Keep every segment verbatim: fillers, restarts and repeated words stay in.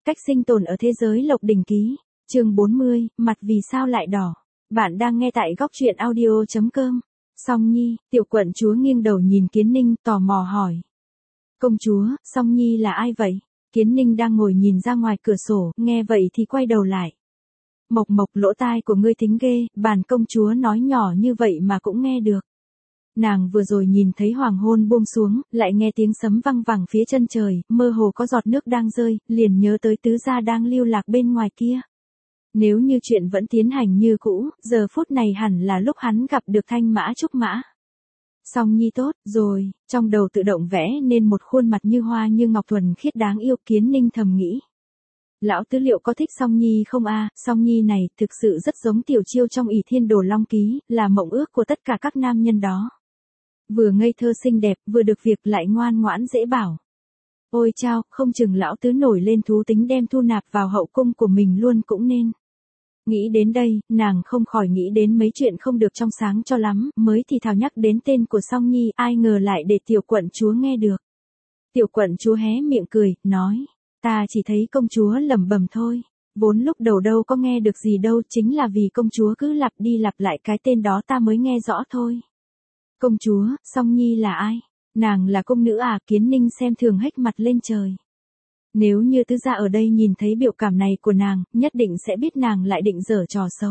Cách sinh tồn ở thế giới Lộc Đỉnh Ký, chương bốn mươi, mặt vì sao lại đỏ. Bạn đang nghe tại góc truyện audio chấm com. Song Nhi, tiểu quận chúa nghiêng đầu nhìn Kiến Ninh, tò mò hỏi. Công chúa, Song Nhi là ai vậy? Kiến Ninh đang ngồi nhìn ra ngoài cửa sổ, nghe vậy thì quay đầu lại. Mộc Mộc, lỗ tai của ngươi thính ghê, bản công chúa nói nhỏ như vậy mà cũng nghe được. Nàng vừa rồi nhìn thấy hoàng hôn buông xuống, lại nghe tiếng sấm vang vẳng phía chân trời, mơ hồ có giọt nước đang rơi, liền nhớ tới tứ gia đang lưu lạc bên ngoài kia. Nếu như chuyện vẫn tiến hành như cũ, giờ phút này hẳn là lúc hắn gặp được Thanh Mã Trúc Mã. Song Nhi tốt rồi, trong đầu tự động vẽ nên một khuôn mặt như hoa như ngọc thuần khiết đáng yêu. Kiến Ninh thầm nghĩ. Lão tứ liệu có thích Song Nhi không a? À? Song Nhi này thực sự rất giống Tiểu Chiêu trong ỷ Thiên Đồ Long Ký, là mộng ước của tất cả các nam nhân đó. Vừa ngây thơ xinh đẹp, vừa được việc lại ngoan ngoãn dễ bảo. Ôi chao, không chừng lão tứ nổi lên thú tính đem thu nạp vào hậu cung của mình luôn cũng nên. Nghĩ đến đây, nàng không khỏi nghĩ đến mấy chuyện không được trong sáng cho lắm, mới thì thào nhắc đến tên của Song Nhi, ai ngờ lại để tiểu quận chúa nghe được. Tiểu quận chúa hé miệng cười, nói, ta chỉ thấy công chúa lẩm bẩm thôi, vốn lúc đầu đâu có nghe được gì đâu, chính là vì công chúa cứ lặp đi lặp lại cái tên đó ta mới nghe rõ thôi. Công chúa, Song Nhi là ai? Nàng là công nữ à? Kiến Ninh xem thường hếch mặt lên trời. Nếu như tứ gia ở đây nhìn thấy biểu cảm này của nàng, nhất định sẽ biết nàng lại định giở trò xấu.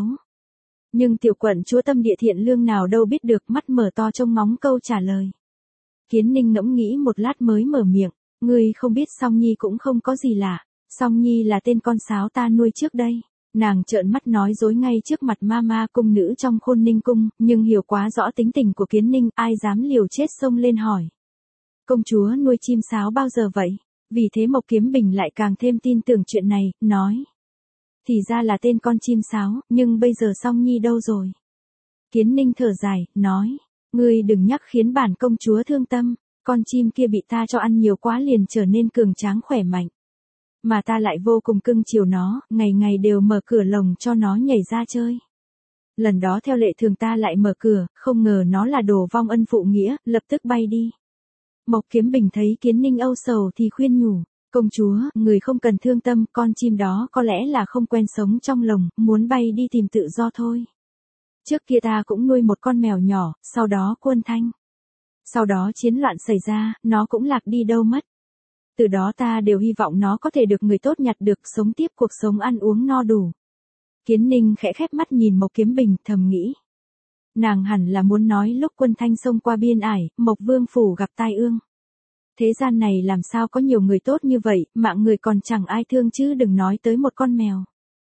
Nhưng tiểu quận chúa tâm địa thiện lương nào đâu biết được, mắt mở to trông ngóng câu trả lời. Kiến Ninh ngẫm nghĩ một lát mới mở miệng, ngươi không biết Song Nhi cũng không có gì lạ, Song Nhi là tên con sáo ta nuôi trước đây. Nàng trợn mắt nói dối ngay trước mặt mama cung nữ trong Khôn Ninh cung, nhưng hiểu quá rõ tính tình của Kiến Ninh, ai dám liều chết xông lên hỏi. Công chúa nuôi chim sáo bao giờ vậy? Vì thế Mộc Kiếm Bình lại càng thêm tin tưởng chuyện này, nói. Thì ra là tên con chim sáo, nhưng bây giờ Song Nhi đâu rồi? Kiến Ninh thở dài, nói. Ngươi đừng nhắc khiến bản công chúa thương tâm, con chim kia bị ta cho ăn nhiều quá liền trở nên cường tráng khỏe mạnh. Mà ta lại vô cùng cưng chiều nó, ngày ngày đều mở cửa lồng cho nó nhảy ra chơi. Lần đó theo lệ thường ta lại mở cửa, không ngờ nó là đồ vong ân phụ nghĩa, lập tức bay đi. Mộc Kiếm Bình thấy Kiến Ninh âu sầu thì khuyên nhủ, công chúa, người không cần thương tâm, con chim đó có lẽ là không quen sống trong lồng, muốn bay đi tìm tự do thôi. Trước kia ta cũng nuôi một con mèo nhỏ, sau đó Quân Thanh. Sau đó chiến loạn xảy ra, nó cũng lạc đi đâu mất. Từ đó ta đều hy vọng nó có thể được người tốt nhặt được, sống tiếp cuộc sống ăn uống no đủ. Kiến Ninh khẽ khép mắt nhìn Mộc Kiếm Bình, thầm nghĩ. Nàng hẳn là muốn nói lúc Quân Thanh xông qua biên ải, Mộc Vương phủ gặp tai ương. Thế gian này làm sao có nhiều người tốt như vậy, mạng người còn chẳng ai thương chứ đừng nói tới một con mèo.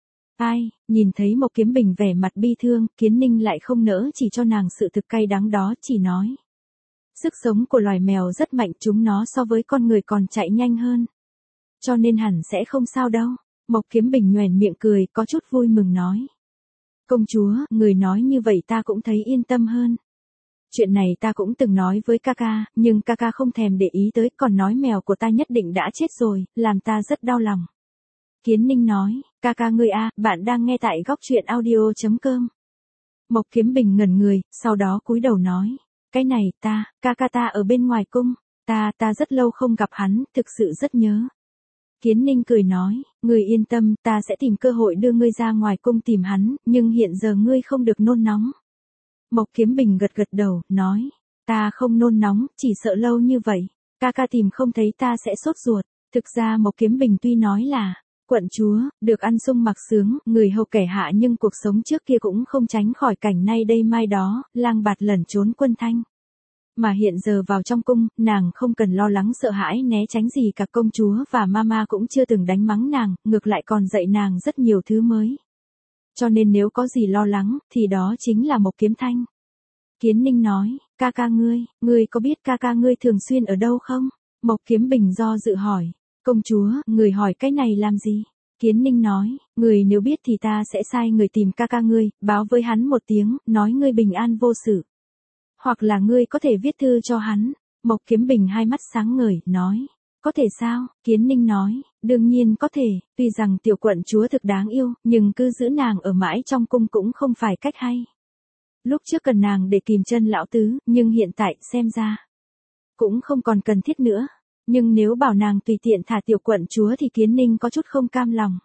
Ai, nhìn thấy Mộc Kiếm Bình vẻ mặt bi thương, Kiến Ninh lại không nỡ chỉ cho nàng sự thực cay đắng đó, chỉ nói. Sức sống của loài mèo rất mạnh, chúng nó so với con người còn chạy nhanh hơn. Cho nên hẳn sẽ không sao đâu. Mộc Kiếm Bình nhoẻn miệng cười, có chút vui mừng nói. Công chúa, người nói như vậy ta cũng thấy yên tâm hơn. Chuyện này ta cũng từng nói với ca ca, nhưng ca ca không thèm để ý tới, còn nói mèo của ta nhất định đã chết rồi, làm ta rất đau lòng. Kiến Ninh nói, ca ca ngươi a, bạn đang nghe tại góc truyện audio chấm com. Mộc Kiếm Bình ngẩn người, sau đó cúi đầu nói. Cái này, ta, ca ca ta ở bên ngoài cung, ta, ta rất lâu không gặp hắn, thực sự rất nhớ. Kiến Ninh cười nói, ngươi yên tâm, ta sẽ tìm cơ hội đưa ngươi ra ngoài cung tìm hắn, nhưng hiện giờ ngươi không được nôn nóng. Mộc Kiếm Bình gật gật đầu, nói, ta không nôn nóng, chỉ sợ lâu như vậy, ca ca tìm không thấy ta sẽ sốt ruột. Thực ra Mộc Kiếm Bình tuy nói là, quận chúa, được ăn sung mặc sướng, người hầu kẻ hạ nhưng cuộc sống trước kia cũng không tránh khỏi cảnh nay đây mai đó, lang bạt lẩn trốn Quân Thanh. Mà hiện giờ vào trong cung, nàng không cần lo lắng sợ hãi né tránh gì cả, công chúa và mama cũng chưa từng đánh mắng nàng, ngược lại còn dạy nàng rất nhiều thứ mới. Cho nên nếu có gì lo lắng, thì đó chính là Mộc Kiếm Thanh. Kiến Ninh nói, ca ca ngươi, ngươi có biết ca ca ngươi thường xuyên ở đâu không? Mộc Kiếm Bình do dự hỏi, công chúa, người hỏi cái này làm gì? Kiến Ninh nói, người nếu biết thì ta sẽ sai người tìm ca ca ngươi, báo với hắn một tiếng, nói ngươi bình an vô sự. Hoặc là ngươi có thể viết thư cho hắn. Mộc Kiếm Bình hai mắt sáng ngời, nói. Có thể sao? Kiến Ninh nói, đương nhiên có thể, tuy rằng tiểu quận chúa thực đáng yêu, nhưng cứ giữ nàng ở mãi trong cung cũng không phải cách hay. Lúc trước cần nàng để kìm chân lão tứ, nhưng hiện tại xem ra cũng không còn cần thiết nữa. Nhưng nếu bảo nàng tùy tiện thả tiểu quận chúa thì Kiến Ninh có chút không cam lòng.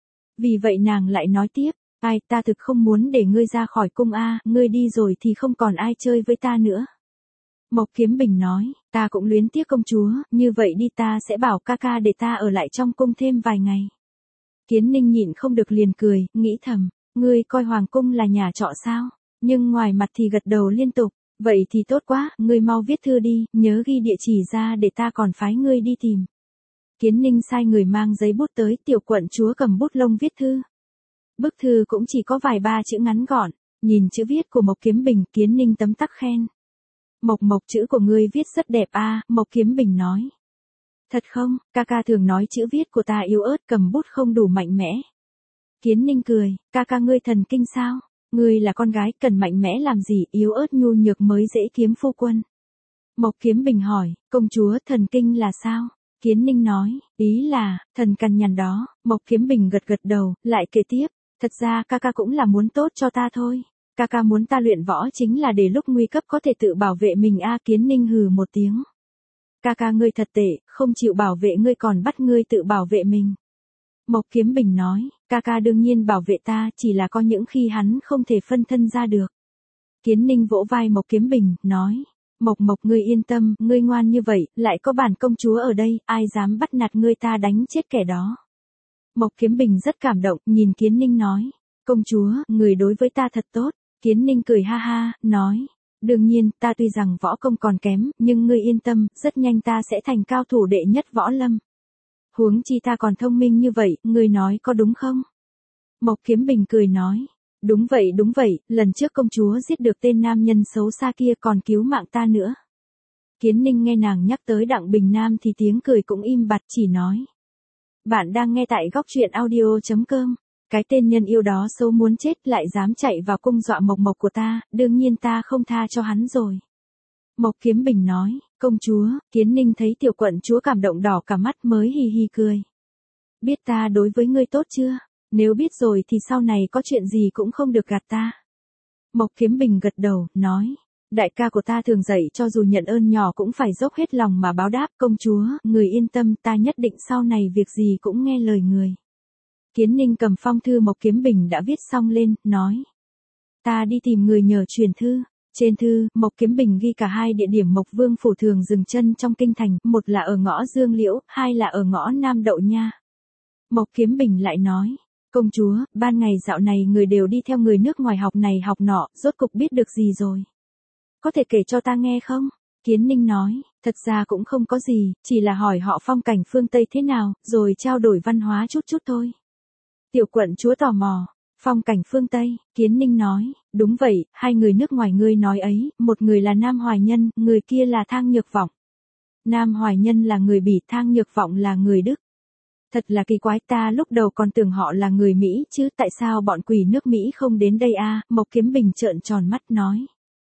Vì vậy nàng lại nói tiếp, ai, ta thực không muốn để ngươi ra khỏi cung a, ngươi đi rồi thì không còn ai chơi với ta nữa. Mộc Kiếm Bình nói, ta cũng luyến tiếc công chúa, như vậy đi ta sẽ bảo ca ca để ta ở lại trong cung thêm vài ngày. Kiến Ninh nhịn không được liền cười, nghĩ thầm, ngươi coi hoàng cung là nhà trọ sao, nhưng ngoài mặt thì gật đầu liên tục, vậy thì tốt quá, ngươi mau viết thư đi, nhớ ghi địa chỉ ra để ta còn phái ngươi đi tìm. Kiến Ninh sai người mang giấy bút tới, tiểu quận chúa cầm bút lông viết thư. Bức thư cũng chỉ có vài ba chữ ngắn gọn, nhìn chữ viết của Mộc Kiếm Bình, Kiến Ninh tấm tắc khen. Mộc Mộc, chữ của ngươi viết rất đẹp a, Mộc Kiếm Bình nói. Thật không, ca ca thường nói chữ viết của ta yếu ớt, cầm bút không đủ mạnh mẽ. Kiến Ninh cười, ca ca ngươi thần kinh sao, ngươi là con gái cần mạnh mẽ làm gì, yếu ớt nhu nhược mới dễ kiếm phu quân. Mộc Kiếm Bình hỏi, công chúa thần kinh là sao? Kiến Ninh nói, ý là, thần cằn nhằn đó, Mộc Kiếm Bình gật gật đầu, lại kể tiếp, thật ra ca ca cũng là muốn tốt cho ta thôi. Ca ca muốn ta luyện võ chính là để lúc nguy cấp có thể tự bảo vệ mình a. Kiến Ninh hừ một tiếng. Ca ca ngươi thật tệ, không chịu bảo vệ ngươi còn bắt ngươi tự bảo vệ mình. Mộc Kiếm Bình nói, ca ca đương nhiên bảo vệ ta, chỉ là có những khi hắn không thể phân thân ra được. Kiến Ninh vỗ vai Mộc Kiếm Bình, nói, Mộc Mộc ngươi yên tâm, ngươi ngoan như vậy, lại có bản công chúa ở đây, ai dám bắt nạt ngươi ta đánh chết kẻ đó. Mộc Kiếm Bình rất cảm động, nhìn Kiến Ninh nói, công chúa, người đối với ta thật tốt. Kiến Ninh cười ha ha, nói, đương nhiên, ta tuy rằng võ công còn kém, nhưng ngươi yên tâm, rất nhanh ta sẽ thành cao thủ đệ nhất võ lâm. Huống chi ta còn thông minh như vậy, ngươi nói có đúng không? Mộc Kiếm Bình cười nói, đúng vậy đúng vậy, lần trước công chúa giết được tên nam nhân xấu xa kia còn cứu mạng ta nữa. Kiến Ninh nghe nàng nhắc tới Đặng Bình Nam thì tiếng cười cũng im bặt, chỉ nói. Bạn đang nghe tại góc truyện audio chấm com. Cái tên nhân yêu đó xấu muốn chết lại dám chạy vào cung dọa Mộc Mộc của ta, đương nhiên ta không tha cho hắn rồi. Mộc Kiếm Bình nói, công chúa, Kiến Ninh thấy tiểu quận chúa cảm động đỏ cả mắt mới hì hì cười. Biết ta đối với ngươi tốt chưa? Nếu biết rồi thì sau này có chuyện gì cũng không được gạt ta. Mộc Kiếm Bình gật đầu, nói, đại ca của ta thường dạy cho dù nhận ơn nhỏ cũng phải dốc hết lòng mà báo đáp, công chúa, người yên tâm, ta nhất định sau này việc gì cũng nghe lời người. Kiến Ninh cầm phong thư Mộc Kiếm Bình đã viết xong lên, nói. Ta đi tìm người nhờ truyền thư. Trên thư, Mộc Kiếm Bình ghi cả hai địa điểm Mộc Vương phủ thường dừng chân trong kinh thành, một là ở ngõ Dương Liễu, hai là ở ngõ Nam Đậu Nha. Mộc Kiếm Bình lại nói, công chúa, ban ngày dạo này người đều đi theo người nước ngoài học này học nọ, rốt cục biết được gì rồi? Có thể kể cho ta nghe không? Kiến Ninh nói, thật ra cũng không có gì, chỉ là hỏi họ phong cảnh phương Tây thế nào, rồi trao đổi văn hóa chút chút thôi. Tiểu quận chúa tò mò, phong cảnh phương Tây, Kiến Ninh nói, đúng vậy, hai người nước ngoài ngươi nói ấy, một người là Nam Hoài Nhân, người kia là Thang Nhược Vọng. Nam Hoài Nhân là người Bỉ, Thang Nhược Vọng là người Đức. Thật là kỳ quái, ta lúc đầu còn tưởng họ là người Mỹ chứ, tại sao bọn quỷ nước Mỹ không đến đây a? Mộc Kiếm Bình trợn tròn mắt nói.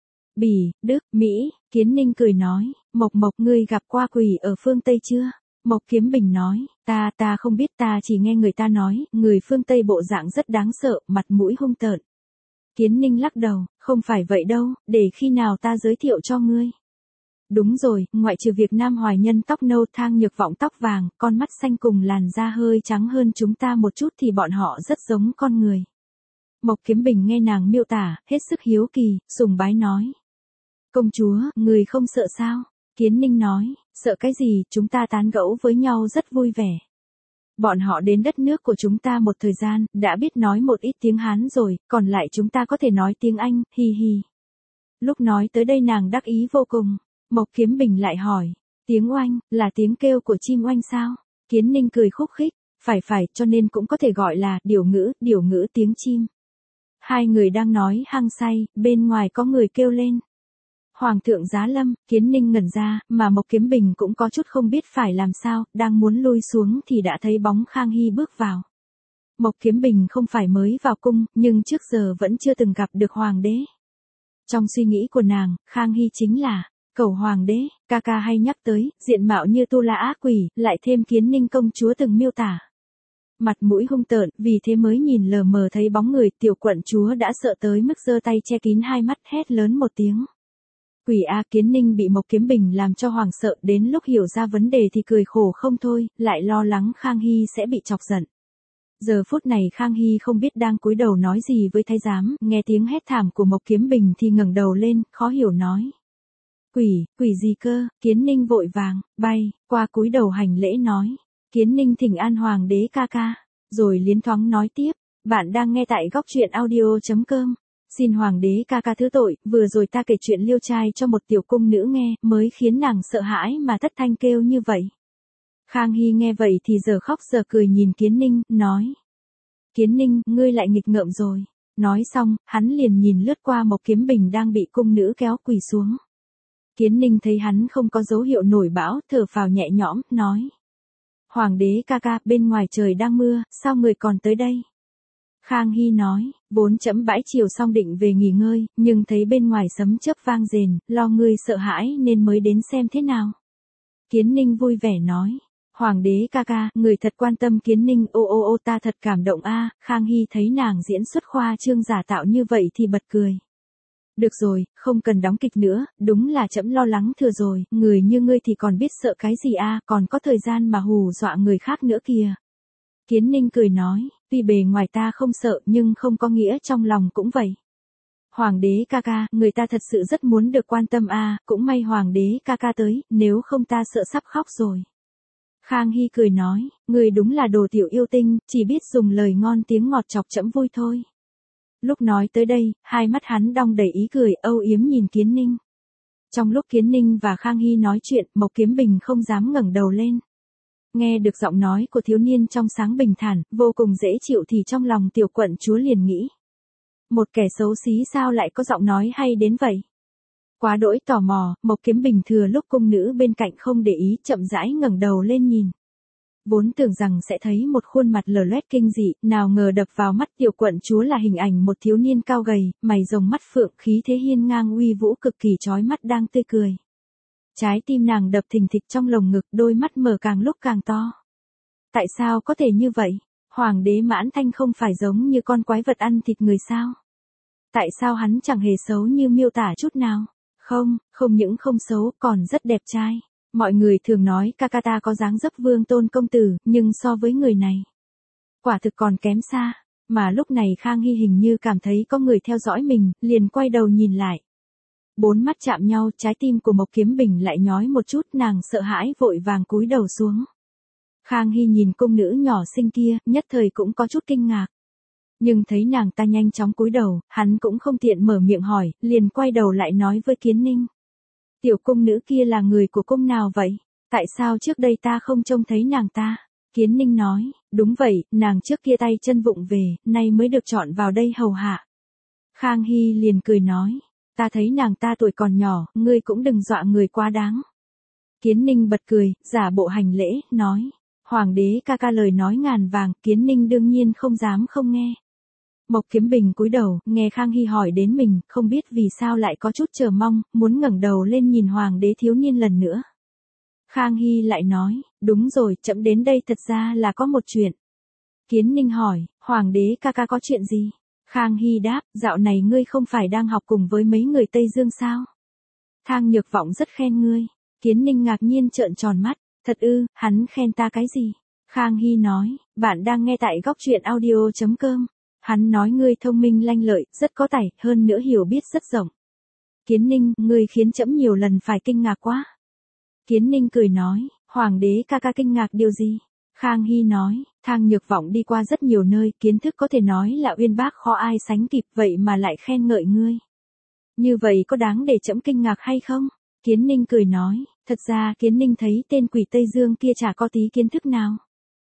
Bỉ, Đức, Mỹ, Kiến Ninh cười nói, Mộc Mộc ngươi gặp qua quỷ ở phương Tây chưa? Mộc Kiếm Bình nói, ta ta không biết, ta chỉ nghe người ta nói, người phương Tây bộ dạng rất đáng sợ, mặt mũi hung tợn. Kiến Ninh lắc đầu, không phải vậy đâu, để khi nào ta giới thiệu cho ngươi. Đúng rồi, ngoại trừ việc Nam Hoài Nhân tóc nâu, Thang Nhược Vọng tóc vàng, con mắt xanh cùng làn da hơi trắng hơn chúng ta một chút thì bọn họ rất giống con người. Mộc Kiếm Bình nghe nàng miêu tả, hết sức hiếu kỳ, sùng bái nói. Công chúa, người không sợ sao? Kiến Ninh nói, sợ cái gì, chúng ta tán gẫu với nhau rất vui vẻ. Bọn họ đến đất nước của chúng ta một thời gian, đã biết nói một ít tiếng Hán rồi, còn lại chúng ta có thể nói tiếng Anh, hi hi. Lúc nói tới đây nàng đắc ý vô cùng. Mộc Kiếm Bình lại hỏi, tiếng oanh, là tiếng kêu của chim oanh sao? Kiến Ninh cười khúc khích, phải phải, cho nên cũng có thể gọi là, điều ngữ, điều ngữ tiếng chim. Hai người đang nói hăng say, bên ngoài có người kêu lên. Hoàng thượng giá lâm, Kiến Ninh ngẩn ra, mà Mộc Kiếm Bình cũng có chút không biết phải làm sao, đang muốn lui xuống thì đã thấy bóng Khang Hy bước vào. Mộc Kiếm Bình không phải mới vào cung, nhưng trước giờ vẫn chưa từng gặp được hoàng đế. Trong suy nghĩ của nàng, Khang Hy chính là Cẩu hoàng đế, ca ca hay nhắc tới, diện mạo như tu la ác quỷ, lại thêm Kiến Ninh công chúa từng miêu tả. Mặt mũi hung tợn, vì thế mới nhìn lờ mờ thấy bóng người, tiểu quận chúa đã sợ tới mức giơ tay che kín hai mắt, hét lớn một tiếng. Quỷ A, Kiến Ninh bị Mộc Kiếm Bình làm cho hoảng sợ, đến lúc hiểu ra vấn đề thì cười khổ không thôi, lại lo lắng Khang Hy sẽ bị chọc giận. Giờ phút này Khang Hy không biết đang cúi đầu nói gì với thái giám, nghe tiếng hét thảm của Mộc Kiếm Bình thì ngẩng đầu lên, khó hiểu nói. Quỷ, quỷ gì cơ? Kiến Ninh vội vàng, bay, qua cúi đầu hành lễ nói. Kiến Ninh thỉnh an hoàng đế ca ca, rồi liến thoáng nói tiếp, bạn đang nghe tại góc truyện audio chấm com. Xin hoàng đế ca ca thứ tội, vừa rồi ta kể chuyện liêu trai cho một tiểu cung nữ nghe, mới khiến nàng sợ hãi mà thất thanh kêu như vậy. Khang Hy nghe vậy thì giờ khóc giờ cười nhìn Kiến Ninh, nói. Kiến Ninh, ngươi lại nghịch ngợm rồi. Nói xong, hắn liền nhìn lướt qua Mộc Kiếm Bình đang bị cung nữ kéo quỳ xuống. Kiến Ninh thấy hắn không có dấu hiệu nổi bão, thở phào nhẹ nhõm, nói. Hoàng đế ca ca, bên ngoài trời đang mưa, sao người còn tới đây? Khang Hy nói, vốn trẫm bãi chiều xong định về nghỉ ngơi, nhưng thấy bên ngoài sấm chớp vang rền, lo ngươi sợ hãi nên mới đến xem thế nào. Kiến Ninh vui vẻ nói, Hoàng đế ca ca, người thật quan tâm Kiến Ninh, ô ô ô ta thật cảm động a. Khang Hy thấy nàng diễn xuất khoa trương giả tạo như vậy thì bật cười. Được rồi, không cần đóng kịch nữa, đúng là trẫm lo lắng thừa rồi, người như ngươi thì còn biết sợ cái gì a, còn có thời gian mà hù dọa người khác nữa kìa. Kiến Ninh cười nói, tuy bề ngoài ta không sợ nhưng không có nghĩa trong lòng cũng vậy. Hoàng đế ca ca, người ta thật sự rất muốn được quan tâm a, cũng may hoàng đế ca ca tới, nếu không ta sợ sắp khóc rồi. Khang Hy cười nói, người đúng là đồ tiểu yêu tinh, chỉ biết dùng lời ngon tiếng ngọt chọc trẫm vui thôi. Lúc nói tới đây, hai mắt hắn đong đầy ý cười, âu yếm nhìn Kiến Ninh. Trong lúc Kiến Ninh và Khang Hy nói chuyện, Mộc Kiếm Bình không dám ngẩng đầu lên. Nghe được giọng nói của thiếu niên trong sáng bình thản, vô cùng dễ chịu thì trong lòng tiểu quận chúa liền nghĩ. Một kẻ xấu xí sao lại có giọng nói hay đến vậy? Quá đỗi tò mò, Mộc Kiếm Bình thừa lúc cung nữ bên cạnh không để ý, chậm rãi ngẩng đầu lên nhìn. Vốn tưởng rằng sẽ thấy một khuôn mặt lờ loét kinh dị, nào ngờ đập vào mắt tiểu quận chúa là hình ảnh một thiếu niên cao gầy, mày rồng mắt phượng, khí thế hiên ngang uy vũ cực kỳ chói mắt đang tươi cười. Trái tim nàng đập thình thịch trong lồng ngực, đôi mắt mở càng lúc càng to. Tại sao có thể như vậy? Hoàng đế Mãn Thanh không phải giống như con quái vật ăn thịt người sao? Tại sao hắn chẳng hề xấu như miêu tả chút nào? Không, không những không xấu, còn rất đẹp trai. Mọi người thường nói ca ca ta có dáng dấp vương tôn công tử, nhưng so với người này, quả thực còn kém xa. Mà lúc này Khang Hy hình như cảm thấy có người theo dõi mình, liền quay đầu nhìn lại. Bốn mắt chạm nhau, trái tim của Mộc Kiếm Bình lại nhói một chút, nàng sợ hãi vội vàng cúi đầu xuống. Khang Hy nhìn cung nữ nhỏ xinh kia, nhất thời cũng có chút kinh ngạc. Nhưng thấy nàng ta nhanh chóng cúi đầu, hắn cũng không tiện mở miệng hỏi, liền quay đầu lại nói với Kiến Ninh. Tiểu cung nữ kia là người của cung nào vậy? Tại sao trước đây ta không trông thấy nàng ta? Kiến Ninh nói, đúng vậy, nàng trước kia tay chân vụng về, nay mới được chọn vào đây hầu hạ. Khang Hy liền cười nói, ta thấy nàng ta tuổi còn nhỏ, ngươi cũng đừng dọa người quá đáng. Kiến Ninh bật cười, giả bộ hành lễ, nói, Hoàng đế ca ca lời nói ngàn vàng, Kiến Ninh đương nhiên không dám không nghe. Mộc Kiếm Bình cúi đầu, nghe Khang Hy hỏi đến mình, không biết vì sao lại có chút chờ mong, muốn ngẩng đầu lên nhìn hoàng đế thiếu niên lần nữa. Khang Hy lại nói, đúng rồi, trẫm đến đây thật ra là có một chuyện. Kiến Ninh hỏi, hoàng đế ca ca có chuyện gì? Khang Hy đáp, dạo này ngươi không phải đang học cùng với mấy người Tây Dương sao? Thang Nhược Vọng rất khen ngươi. Kiến Ninh ngạc nhiên trợn tròn mắt, thật ư, hắn khen ta cái gì? Khang Hy nói, bạn đang nghe tại góc truyện audio chấm com. Hắn nói ngươi thông minh lanh lợi, rất có tài, hơn nữa hiểu biết rất rộng. Kiến Ninh, ngươi khiến trẫm nhiều lần phải kinh ngạc quá. Kiến Ninh cười nói, hoàng đế ca ca kinh ngạc điều gì? Khang Hy nói, Thang Nhược Vọng đi qua rất nhiều nơi, kiến thức có thể nói là uyên bác khó ai sánh kịp, vậy mà lại khen ngợi ngươi. Như vậy có đáng để trẫm kinh ngạc hay không? Kiến Ninh cười nói, thật ra Kiến Ninh thấy tên quỷ Tây Dương kia chả có tí kiến thức nào.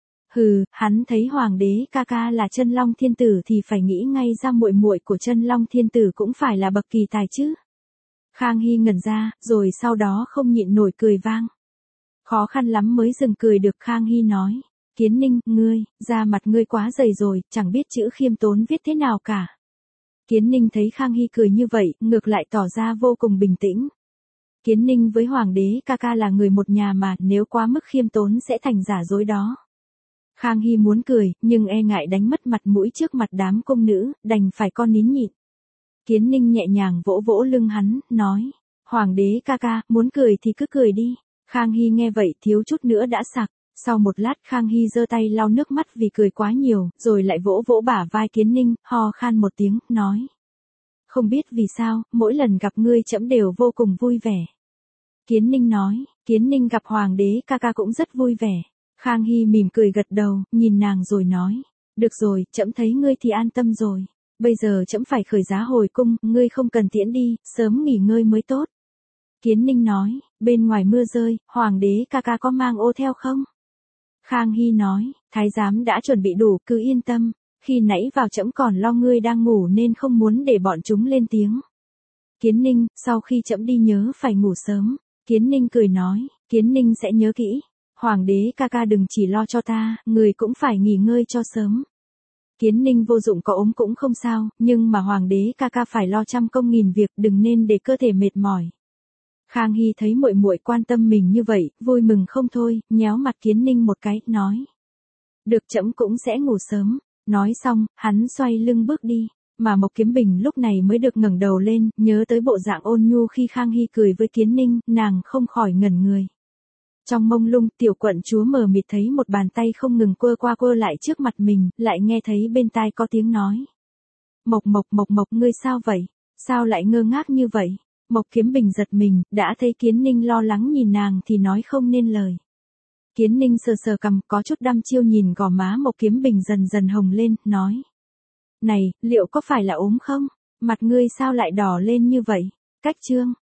Hừ, hắn thấy hoàng đế ca ca là Chân Long Thiên Tử thì phải nghĩ ngay ra muội muội của Chân Long Thiên Tử cũng phải là bậc kỳ tài chứ. Khang Hy ngẩn ra, rồi sau đó không nhịn nổi cười vang. Khó khăn lắm mới dừng cười được. Khang Hy nói, Kiến Ninh, ngươi, da mặt ngươi quá dày rồi, chẳng biết chữ khiêm tốn viết thế nào cả. Kiến Ninh thấy Khang Hy cười như vậy, ngược lại tỏ ra vô cùng bình tĩnh. Kiến Ninh với hoàng đế ca ca là người một nhà mà, nếu quá mức khiêm tốn sẽ thành giả dối đó. Khang Hy muốn cười, nhưng e ngại đánh mất mặt mũi trước mặt đám cung nữ, đành phải con nín nhịn. Kiến Ninh nhẹ nhàng vỗ vỗ lưng hắn, nói, Hoàng đế ca ca, muốn cười thì cứ cười đi. Khang Hy nghe vậy thiếu chút nữa đã sặc. Sau một lát Khang Hy giơ tay lau nước mắt vì cười quá nhiều, rồi lại vỗ vỗ bả vai Kiến Ninh, ho khan một tiếng, nói. Không biết vì sao, mỗi lần gặp ngươi trẫm đều vô cùng vui vẻ. Kiến Ninh nói, Kiến Ninh gặp Hoàng đế ca ca cũng rất vui vẻ. Khang Hy mỉm cười gật đầu, nhìn nàng rồi nói. Được rồi, trẫm thấy ngươi thì an tâm rồi. Bây giờ trẫm phải khởi giá hồi cung, ngươi không cần tiễn đi, sớm nghỉ ngơi mới tốt. Kiến Ninh nói, bên ngoài mưa rơi, Hoàng đế ca ca có mang ô theo không? Khang Hy nói, thái giám đã chuẩn bị đủ, cứ yên tâm. Khi nãy vào trẫm còn lo ngươi đang ngủ nên không muốn để bọn chúng lên tiếng. Kiến Ninh, sau khi trẫm đi nhớ phải ngủ sớm. Kiến Ninh cười nói, Kiến Ninh sẽ nhớ kỹ. Hoàng đế ca ca đừng chỉ lo cho ta, người cũng phải nghỉ ngơi cho sớm. Kiến Ninh vô dụng có ốm cũng không sao, nhưng mà Hoàng đế ca ca phải lo trăm công nghìn việc, đừng nên để cơ thể mệt mỏi. Khang Hy thấy muội muội quan tâm mình như vậy, vui mừng không thôi, nhéo mặt Kiến Ninh một cái, nói. Được, trẫm cũng sẽ ngủ sớm. Nói xong, hắn xoay lưng bước đi, mà Mộc Kiếm Bình lúc này mới được ngẩng đầu lên, nhớ tới bộ dạng ôn nhu khi Khang Hy cười với Kiến Ninh, nàng không khỏi ngẩn người. Trong mông lung, tiểu quận chúa mờ mịt thấy một bàn tay không ngừng quơ qua quơ lại trước mặt mình, lại nghe thấy bên tai có tiếng nói. Mộc Mộc Mộc Mộc ngươi sao vậy? Sao lại ngơ ngác như vậy? Mộc Kiếm Bình giật mình, đã thấy Kiến Ninh lo lắng nhìn nàng thì nói không nên lời. Kiến Ninh sờ sờ cằm, có chút đăm chiêu nhìn gò má Mộc Kiếm Bình dần dần hồng lên, nói. Này, liệu có phải là ốm không? Mặt ngươi sao lại đỏ lên như vậy? Cách chương.